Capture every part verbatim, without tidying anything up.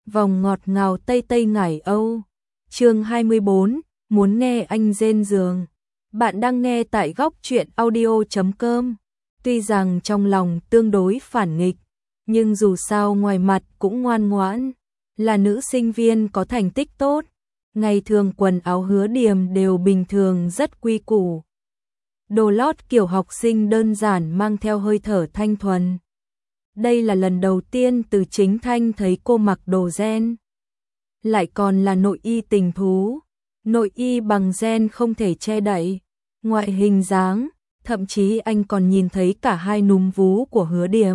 Vòng ngọt ngào Tây Tây Ngải Âu. Chương hai mươi bốn, muốn nghe anh rên giường. Bạn đang nghe tại góc truyện audio chấm com. Tuy rằng trong lòng tương đối phản nghịch, nhưng dù sao ngoài mặt cũng ngoan ngoãn, là nữ sinh viên có thành tích tốt. Ngày thường quần áo Hứa Điềm đều bình thường rất quy củ. Đồ lót kiểu học sinh đơn giản mang theo hơi thở thanh thuần. Đây là lần đầu tiên Từ Chính Thanh thấy cô mặc đồ ren. Lại còn là nội y tình thú. Nội y bằng ren không thể che đậy ngoại hình dáng, thậm chí anh còn nhìn thấy cả hai núm vú của Hứa Điềm.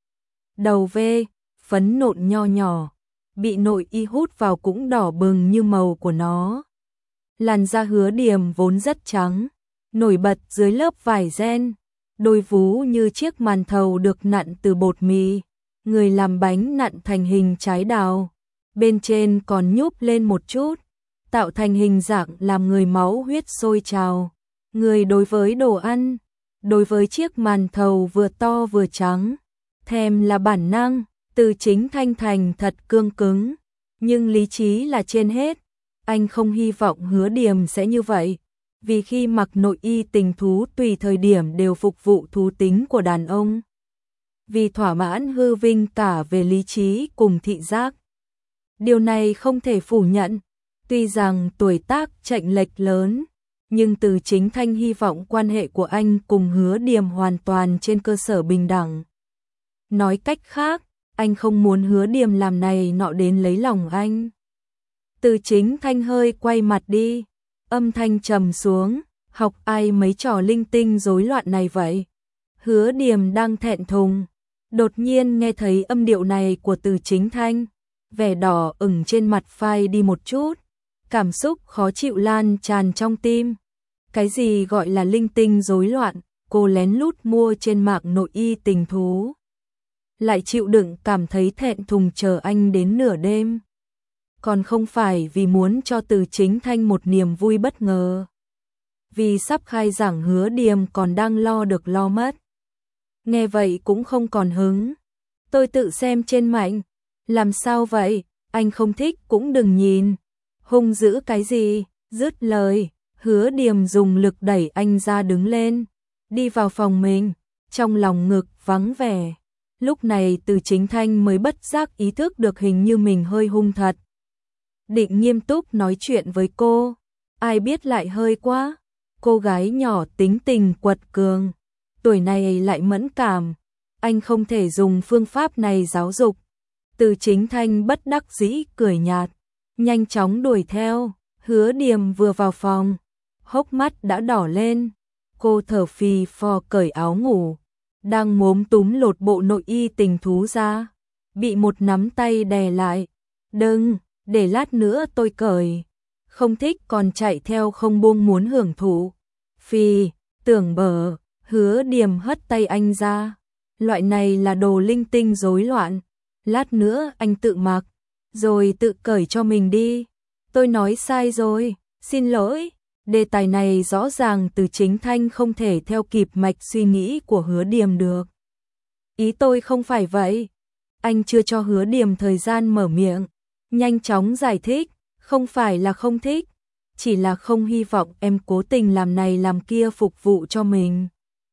Đầu V, phấn nộn nho nhỏ, bị nội y hút vào cũng đỏ bừng như màu của nó. Làn da Hứa Điềm vốn rất trắng, nổi bật dưới lớp vải ren, đôi vú như chiếc màn thầu được nặn từ bột mì, người làm bánh nặn thành hình trái đào, bên trên còn nhúp lên một chút, tạo thành hình dạng làm người máu huyết sôi trào. Người đối với đồ ăn, đối với chiếc màn thầu vừa to vừa trắng, thèm là bản năng. Từ Chính Thanh thành thật cương cứng, nhưng lý trí là trên hết. Anh không hy vọng Hứa Điềm sẽ như vậy, vì khi mặc nội y tình thú tùy thời điểm đều phục vụ thú tính của đàn ông. Vì thỏa mãn hư vinh cả về lý trí cùng thị giác. Điều này không thể phủ nhận, tuy rằng tuổi tác chênh lệch lớn, nhưng Từ Chính Thanh hy vọng quan hệ của anh cùng Hứa Điềm hoàn toàn trên cơ sở bình đẳng. Nói cách khác, anh không muốn Hứa Điềm làm này nọ đến lấy lòng anh. Từ Chính Thanh hơi quay mặt đi, âm thanh trầm xuống, học ai mấy trò linh tinh rối loạn này vậy? Hứa Điềm đang thẹn thùng, đột nhiên nghe thấy âm điệu này của Từ Chính Thanh, vẻ đỏ ửng trên mặt phai đi một chút, cảm xúc khó chịu lan tràn trong tim. Cái gì gọi là linh tinh rối loạn, cô lén lút mua trên mạng nội y tình thú, lại chịu đựng cảm thấy thẹn thùng chờ anh đến nửa đêm. Còn không phải vì muốn cho Từ Chính Thanh một niềm vui bất ngờ. Vì sắp khai giảng Hứa Điềm còn đang lo được lo mất. Nghe vậy cũng không còn hứng. Tôi tự xem trên mạng. Làm sao vậy? Anh không thích cũng đừng nhìn. Hung dữ cái gì? Dứt lời, Hứa Điềm dùng lực đẩy anh ra đứng lên. Đi vào phòng mình, trong lòng ngực vắng vẻ. Lúc này Từ Chính Thanh mới bất giác ý thức được hình như mình hơi hung thật. Định nghiêm túc nói chuyện với cô, ai biết lại hơi quá. Cô gái nhỏ tính tình quật cường, tuổi này lại mẫn cảm, anh không thể dùng phương pháp này giáo dục. Từ Chính Thanh bất đắc dĩ cười nhạt, nhanh chóng đuổi theo. Hứa Điềm vừa vào phòng, hốc mắt đã đỏ lên, cô thở phì phò cởi áo ngủ, đang mốm túm lột bộ nội y tình thú ra, bị một nắm tay đè lại. Đừng, để lát nữa tôi cởi. Không thích còn chạy theo không buông muốn hưởng thụ. Phi, tưởng bở. Hứa Điềm hất tay anh ra. Loại này là đồ linh tinh rối loạn. Lát nữa anh tự mặc, rồi tự cởi cho mình đi. Tôi nói sai rồi, xin lỗi. Đề tài này rõ ràng Từ Chính Thanh không thể theo kịp mạch suy nghĩ của Hứa Điềm được. Ý tôi không phải vậy. Anh chưa cho Hứa Điềm thời gian mở miệng, nhanh chóng giải thích, không phải là không thích, chỉ là không hy vọng em cố tình làm này làm kia phục vụ cho mình.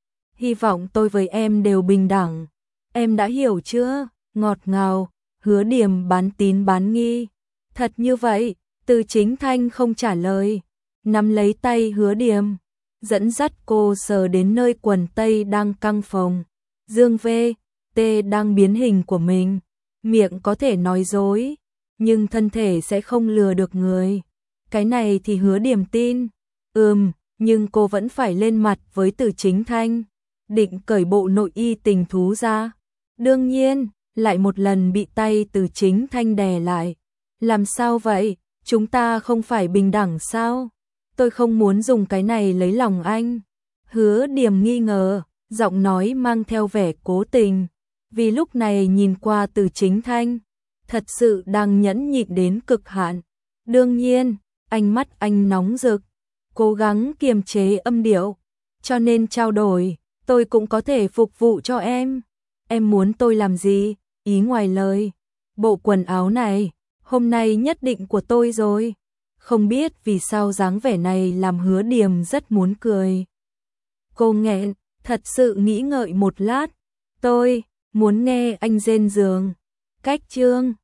Hy vọng tôi với em đều bình đẳng. Em đã hiểu chưa? Ngọt ngào. Hứa Điềm bán tín bán nghi. Thật như vậy? Từ Chính Thanh không trả lời, nắm lấy tay Hứa Điềm, dẫn dắt cô sờ đến nơi quần tây đang căng phồng. Dương V, T đang biến hình của mình. Miệng có thể nói dối, nhưng thân thể sẽ không lừa được người. Cái này thì Hứa Điềm tin. Ừm, nhưng cô vẫn phải lên mặt với Từ Chính Thanh, định cởi bộ nội y tình thú ra. Đương nhiên, lại một lần bị tay Từ Chính Thanh đè lại. Làm sao vậy? Chúng ta không phải bình đẳng sao? Tôi không muốn dùng cái này lấy lòng anh. Hứa Điềm nghi ngờ, giọng nói mang theo vẻ cố tình. Vì lúc này nhìn qua Từ Chính Thanh, thật sự đang nhẫn nhịn đến cực hạn. Đương nhiên, ánh mắt anh nóng rực, cố gắng kiềm chế âm điệu. Cho nên trao đổi, tôi cũng có thể phục vụ cho em. Em muốn tôi làm gì? Ý ngoài lời. Bộ quần áo này, hôm nay nhất định của tôi rồi. Không biết vì sao dáng vẻ này làm Hứa Điềm rất muốn cười. Cô nghẹn, thật sự nghĩ ngợi một lát. Tôi muốn nghe anh rên giường. Cách chương